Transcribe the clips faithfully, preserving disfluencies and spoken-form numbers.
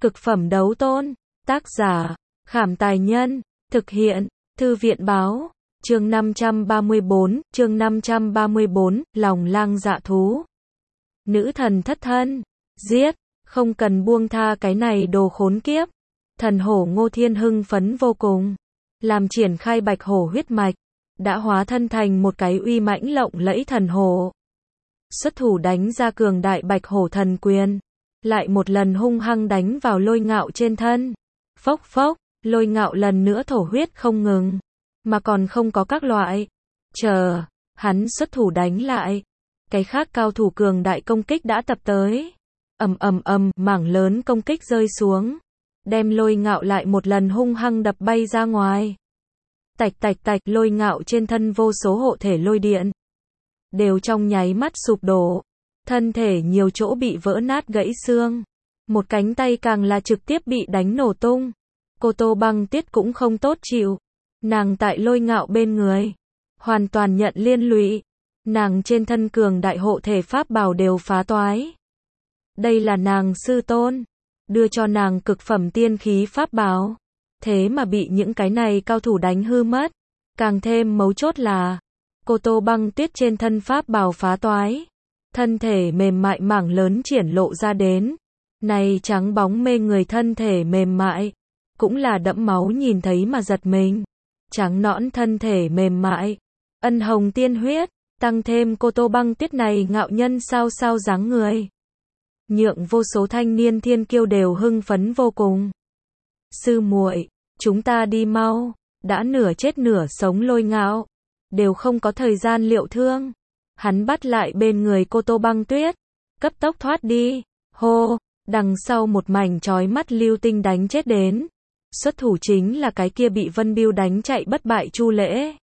Cực phẩm đấu tôn. Tác giả, Khảm Tài Nhân. Thực hiện, Thư viện Báo. Chương năm trăm ba mươi bốn, chương năm trăm ba mươi bốn, lòng lang dạ thú. Nữ thần thất thân. Giết, không cần buông tha cái này đồ khốn kiếp. Thần hổ Ngô Thiên hưng phấn vô cùng. Làm triển khai bạch hổ huyết mạch. Đã hóa thân thành một cái uy mãnh lộng lẫy thần hổ. Xuất thủ đánh ra cường đại bạch hổ thần quyền. Lại một lần hung hăng đánh vào Lôi Ngạo trên thân. Phốc phốc, Lôi Ngạo lần nữa thổ huyết không ngừng. Mà còn không có các loại. Chờ, hắn xuất thủ đánh lại. Cái khác cao thủ cường đại công kích đã tập tới. Ầm ầm ầm, mảng lớn công kích rơi xuống. Đem Lôi Ngạo lại một lần hung hăng đập bay ra ngoài. Tạch tạch tạch, Lôi Ngạo trên thân vô số hộ thể lôi điện. Đều trong nháy mắt sụp đổ. Thân thể nhiều chỗ bị vỡ nát gãy xương. Một cánh tay càng là trực tiếp bị đánh nổ tung. Cô Tô Băng Tiết cũng không tốt chịu. Nàng tại Lôi Ngạo bên người. Hoàn toàn nhận liên lụy. Nàng trên thân cường đại hộ thể pháp bảo đều phá toái. Đây là nàng sư tôn. Đưa cho nàng cực phẩm tiên khí pháp bảo. Thế mà bị những cái này cao thủ đánh hư mất. Càng thêm mấu chốt là. Cô Tô Băng Tiết trên thân pháp bảo phá toái. Thân thể mềm mại mảng lớn triển lộ ra đến. Này trắng bóng mê người thân thể mềm mại. Cũng là đẫm máu nhìn thấy mà giật mình. Trắng nõn thân thể mềm mại. Ân hồng tiên huyết. Tăng thêm Cô Tô Băng Tiết này ngạo nhân sao sao dáng người. Nhượng vô số thanh niên thiên kiêu đều hưng phấn vô cùng. Sư muội, chúng ta đi mau. Đã nửa chết nửa sống Lôi Ngạo. Đều không có thời gian liệu thương. Hắn bắt lại bên người Cô Tô Băng Tuyết. Cấp tốc thoát đi. Hô, đằng sau một mảnh chói mắt lưu tinh đánh chết đến. Xuất thủ chính là cái kia bị Vân Bưu đánh chạy bất bại Chu Lễ.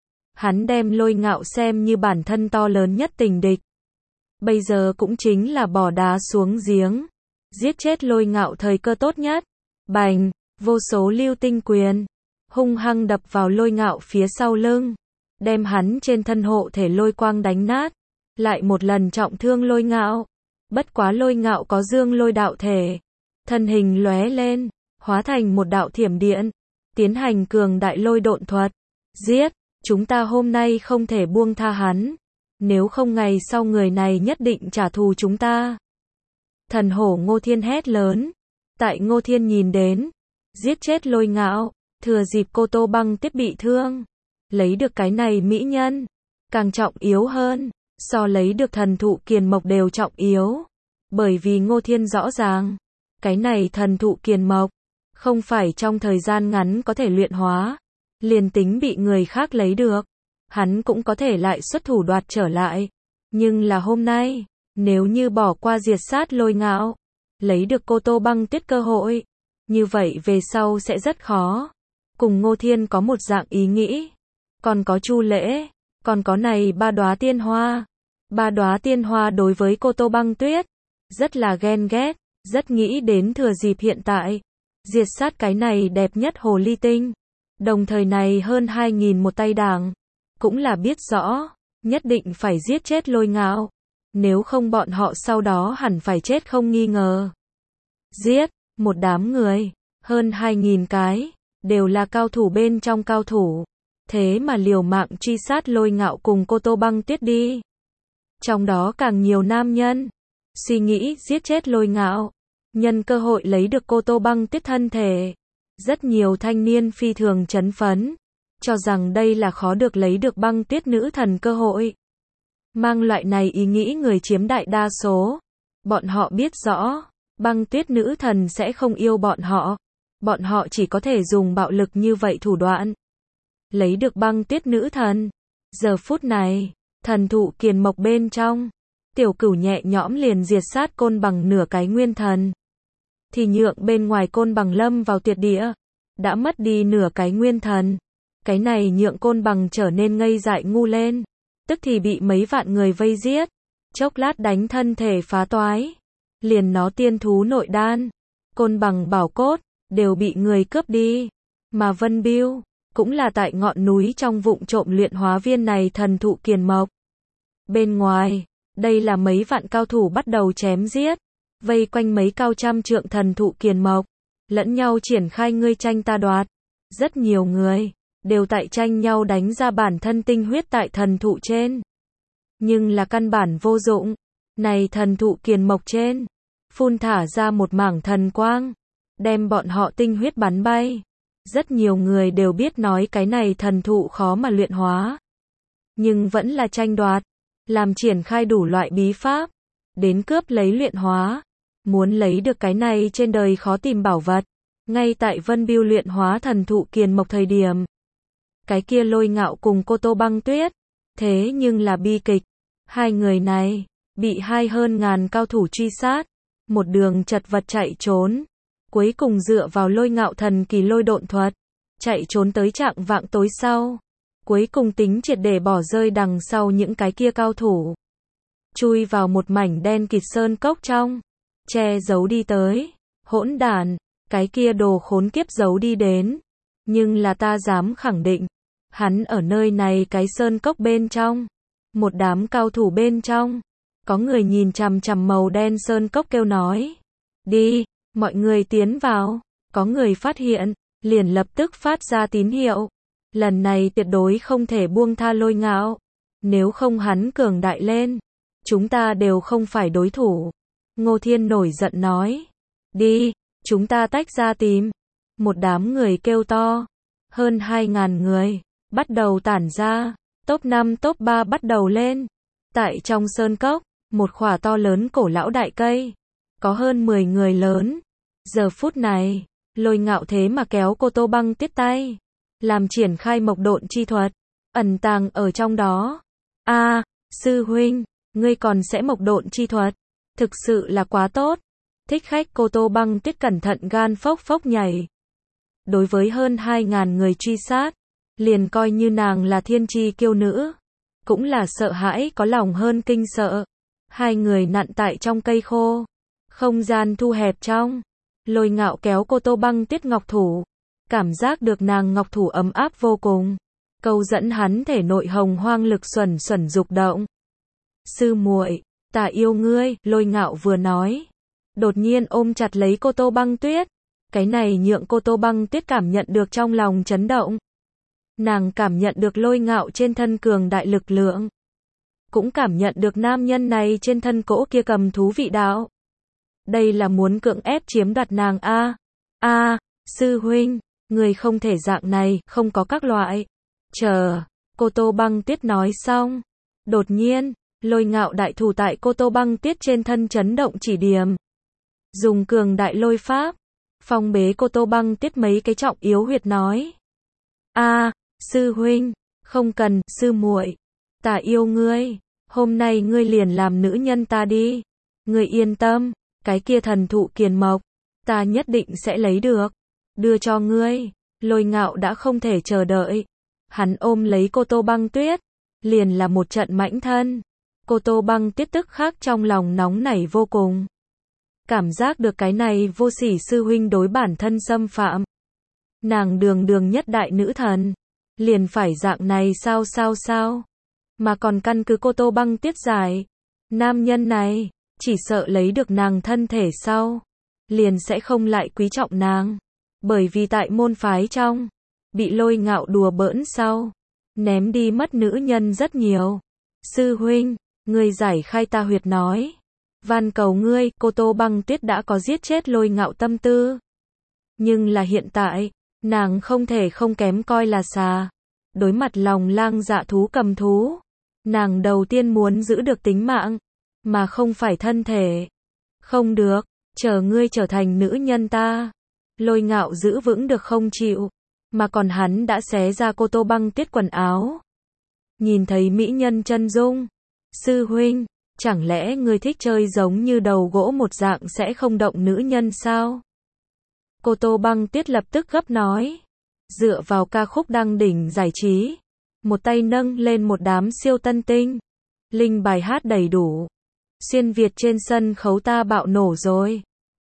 Hắn đem Lôi Ngạo xem như bản thân to lớn nhất tình địch. Bây giờ cũng chính là bỏ đá xuống giếng. Giết chết Lôi Ngạo thời cơ tốt nhất. Bành, vô số lưu tinh quyền. Hung hăng đập vào Lôi Ngạo phía sau lưng. Đem hắn trên thân hộ thể lôi quang đánh nát. Lại một lần trọng thương Lôi Ngạo. Bất quá Lôi Ngạo có dương lôi đạo thể. Thân hình lóe lên. Hóa thành một đạo thiểm điện. Tiến hành cường đại lôi độn thuật. Giết, chúng ta hôm nay không thể buông tha hắn. Nếu không ngày sau người này nhất định trả thù chúng ta. Thần hổ Ngô Thiên hét lớn. Tại Ngô Thiên nhìn đến. Giết chết Lôi Ngạo. Thừa dịp Cô Tô Băng Tiết bị thương. Lấy được cái này mỹ nhân. Càng trọng yếu hơn. So lấy được thần thụ kiền mộc đều trọng yếu. Bởi vì Ngô Thiên rõ ràng. Cái này thần thụ kiền mộc. Không phải trong thời gian ngắn có thể luyện hóa. Liền tính bị người khác lấy được. Hắn cũng có thể lại xuất thủ đoạt trở lại. Nhưng là hôm nay. Nếu như bỏ qua diệt sát Lôi Ngạo. Lấy được Cô Tô Băng Tuyết cơ hội. Như vậy về sau sẽ rất khó. Cùng Ngô Thiên có một dạng ý nghĩ. Còn có Chu Lễ. Còn có này ba đóa tiên hoa. Ba đóa tiên hoa đối với Cô Tô Băng Tuyết. Rất là ghen ghét. Rất nghĩ đến thừa dịp hiện tại. Diệt sát cái này đẹp nhất hồ ly tinh. Đồng thời này hơn hai nghìn một tay đảng. Cũng là biết rõ. Nhất định phải giết chết Lôi Ngạo. Nếu không bọn họ sau đó hẳn phải chết không nghi ngờ. Giết, một đám người. Hơn hai nghìn cái. Đều là cao thủ bên trong cao thủ. Thế mà liều mạng truy sát Lôi Ngạo cùng Cô Tô Băng Tuyết đi. Trong đó càng nhiều nam nhân. Suy nghĩ giết chết Lôi Ngạo. Nhân cơ hội lấy được Cô Tô Băng Tuyết thân thể. Rất nhiều thanh niên phi thường chấn phấn. Cho rằng đây là khó được lấy được Băng Tuyết nữ thần cơ hội. Mang loại này ý nghĩ người chiếm đại đa số. Bọn họ biết rõ. Băng Tuyết nữ thần sẽ không yêu bọn họ. Bọn họ chỉ có thể dùng bạo lực như vậy thủ đoạn. Lấy được Băng Tuyết nữ thần. Giờ phút này. Thần thụ kiền mộc bên trong. Tiểu Cửu nhẹ nhõm liền diệt sát Côn Bằng nửa cái nguyên thần. Thì nhượng bên ngoài Côn Bằng lâm vào tuyệt địa. Đã mất đi nửa cái nguyên thần. Cái này nhượng Côn Bằng trở nên ngây dại ngu lên. Tức thì bị mấy vạn người vây giết. Chốc lát đánh thân thể phá toái. Liền nó tiên thú nội đan. Côn Bằng bảo cốt. Đều bị người cướp đi. Mà Vân Bưu. Cũng là tại ngọn núi trong vụng trộm luyện hóa viên này thần thụ kiền mộc. Bên ngoài. Đây là mấy vạn cao thủ bắt đầu chém giết. vây quanh mấy cao trăm trượng thần thụ kiền mộc, lẫn nhau triển khai ngươi tranh ta đoạt. Rất nhiều người, đều tại tranh nhau đánh ra bản thân tinh huyết tại thần thụ trên. Nhưng là căn bản vô dụng, này thần thụ kiền mộc trên, phun thả ra một mảng thần quang, đem bọn họ tinh huyết bắn bay. Rất nhiều người đều biết nói cái này thần thụ khó mà luyện hóa. Nhưng vẫn là tranh đoạt, làm triển khai đủ loại bí pháp, đến cướp lấy luyện hóa. Muốn lấy được cái này trên đời khó tìm bảo vật. Ngay tại Vân Bưu luyện hóa thần thụ kiền mộc thời điểm, cái kia Lôi Ngạo cùng Cô Tô Băng Tuyết, thế nhưng là bi kịch. Hai người này, bị hai hơn ngàn cao thủ truy sát, một đường chật vật chạy trốn. Cuối cùng dựa vào Lôi Ngạo thần kỳ lôi độn thuật, chạy trốn tới trạng vạng tối sau. Cuối cùng tính triệt để bỏ rơi đằng sau những cái kia cao thủ. Chui vào một mảnh đen kịt sơn cốc trong, che giấu đi tới. Hỗn đản, cái kia đồ khốn kiếp giấu đi đến. Nhưng là ta dám khẳng định, hắn ở nơi này cái sơn cốc bên trong. Một đám cao thủ bên trong, có người nhìn chằm chằm màu đen sơn cốc kêu nói. Đi, mọi người tiến vào. Có người phát hiện, liền lập tức phát ra tín hiệu. Lần này tuyệt đối không thể buông tha Lôi Ngạo. Nếu không hắn cường đại lên, chúng ta đều không phải đối thủ. Ngô Thiên nổi giận nói. Đi, chúng ta tách ra tìm. Một đám người kêu to. Hơn hai ngàn người, bắt đầu tản ra. Top năm top ba bắt đầu lên. Tại trong sơn cốc, một khỏa to lớn cổ lão đại cây. Có hơn mười người lớn. Giờ phút này, Lôi Ngạo thế mà kéo Cô Tô Băng Tuyết tay. Làm triển khai mộc độn chi thuật. Ẩn tàng ở trong đó. A, sư huynh, ngươi còn sẽ mộc độn chi thuật. Thực sự là quá tốt. Thích khách Cô Tô Băng Tuyết cẩn thận gan phốc phốc nhảy. Đối với hơn hai ngàn người truy sát, liền coi như nàng là thiên chi kiêu nữ. Cũng là sợ hãi có lòng hơn kinh sợ. Hai người nặn tại trong cây khô. Không gian thu hẹp trong. Lôi Ngạo kéo Cô Tô Băng Tuyết ngọc thủ. Cảm giác được nàng ngọc thủ ấm áp vô cùng. Câu dẫn hắn thể nội hồng hoang lực xuẩn xuẩn dục động. Sư muội, ta yêu ngươi, Lôi Ngạo vừa nói. Đột nhiên ôm chặt lấy Cô Tô Băng Tuyết. Cái này nhượng Cô Tô Băng Tuyết cảm nhận được trong lòng chấn động. Nàng cảm nhận được Lôi Ngạo trên thân cường đại lực lượng. Cũng cảm nhận được nam nhân này trên thân cỗ kia cầm thú vị đạo. Đây là muốn cưỡng ép chiếm đoạt nàng a. A, sư huynh, người không thể dạng này, không có các loại. Chờ, Cô Tô Băng Tuyết nói xong. Đột nhiên, Lôi Ngạo đại thủ tại Cô Tô Băng Tuyết trên thân chấn động chỉ điểm. Dùng cường đại lôi pháp, phong bế Cô Tô Băng Tuyết mấy cái trọng yếu huyệt nói. A, sư huynh, không cần, sư muội, ta yêu ngươi, hôm nay ngươi liền làm nữ nhân ta đi. Ngươi yên tâm, cái kia thần thụ kiền mộc, ta nhất định sẽ lấy được, đưa cho ngươi. Lôi Ngạo đã không thể chờ đợi. Hắn ôm lấy Cô Tô Băng Tuyết, liền là một trận mãnh thân. Cô Tô Băng Tuyết tức khắc trong lòng nóng nảy vô cùng. Cảm giác được cái này vô sỉ sư huynh đối bản thân xâm phạm. Nàng đường đường nhất đại nữ thần, liền phải dạng này sao sao sao. Mà còn căn cứ Cô Tô Băng Tuyết giải, nam nhân này, chỉ sợ lấy được nàng thân thể sau, liền sẽ không lại quý trọng nàng. Bởi vì tại môn phái trong, bị Lôi Ngạo đùa bỡn sau, ném đi mất nữ nhân rất nhiều. Sư huynh, ngươi giải khai ta huyệt nói. Van cầu ngươi, Cô Tô Băng Tuyết đã có giết chết Lôi Ngạo tâm tư. Nhưng là hiện tại, nàng không thể không kém coi là xà. Đối mặt lòng lang dạ thú cầm thú, nàng đầu tiên muốn giữ được tính mạng, mà không phải thân thể. Không được, chờ ngươi trở thành nữ nhân ta. Lôi Ngạo giữ vững được không chịu, mà còn hắn đã xé ra Cô Tô Băng Tuyết quần áo. Nhìn thấy mỹ nhân chân dung. Sư huynh, chẳng lẽ ngươi thích chơi giống như đầu gỗ một dạng sẽ không động nữ nhân sao? Cô Tô Băng Tuyết lập tức gấp nói. Dựa vào ca khúc đăng đỉnh giải trí, một tay nâng lên một đám siêu tân tinh. Linh bài hát đầy đủ. Xuyên Việt trên sân khấu ta bạo nổ rồi.